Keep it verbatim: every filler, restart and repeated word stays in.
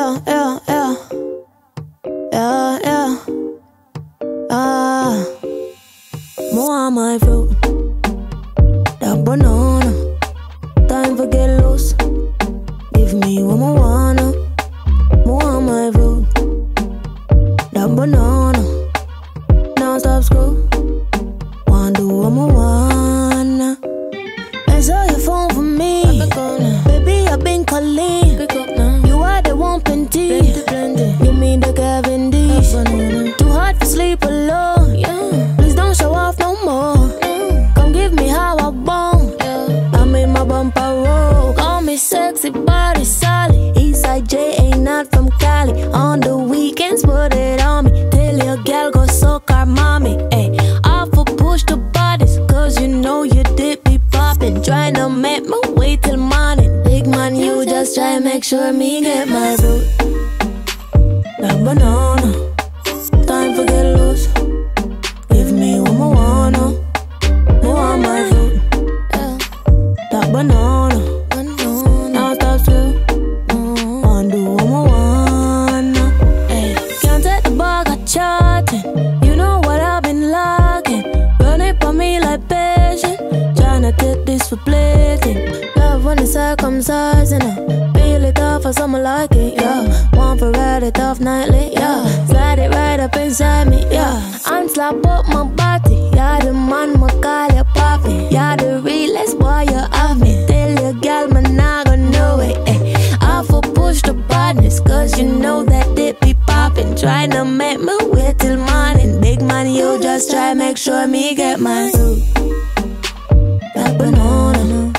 yeah, yeah, yeah. Yeah, yeah. Ah, more on my fruit. That banana. Time for get loose. Give me what I wanna. More on my fruit. That banana. Now stop screw. Wanna do what I wanna. Answer your phone for me. Baby, I've been calling. You are the one plenty. Give me the Kevin D. Too hard to sleep alone. Please don't show off no more. Come give me how I want. I'm in my bumper roll. Call me sexy body solid. Eastside J ain't not from Cali. On the weekends, put it on me. Tell your gal go soak our mommy. Ay, I for push the bodies, cause you know you did be poppin'. Tryna make me wait till morning. Big man, you just try make sure me get my root. That banana. Time for get loose. Give me what I wanna. More on my fruit. That banana. Now stop still. Wanna do what I wanna. Ay, can't take the bug, I chatting. You know what I've been lacking. Run it for me like patient. Tryna take this for plating. Love when it's circumcising her. Feel it off for someone like it, yeah. Want for ride it off nightly, yeah. Slide it right up inside me, yeah. And slap up my body. Yeah, the man, my call you poppy. Yeah, the realest boy you have me. Tell your gal, man, I gon' know it, eh. I for push the badness, cause you know that it be poppin'. Tryna make me wait till morning. Big man, you just try make sure me get my food. That banana.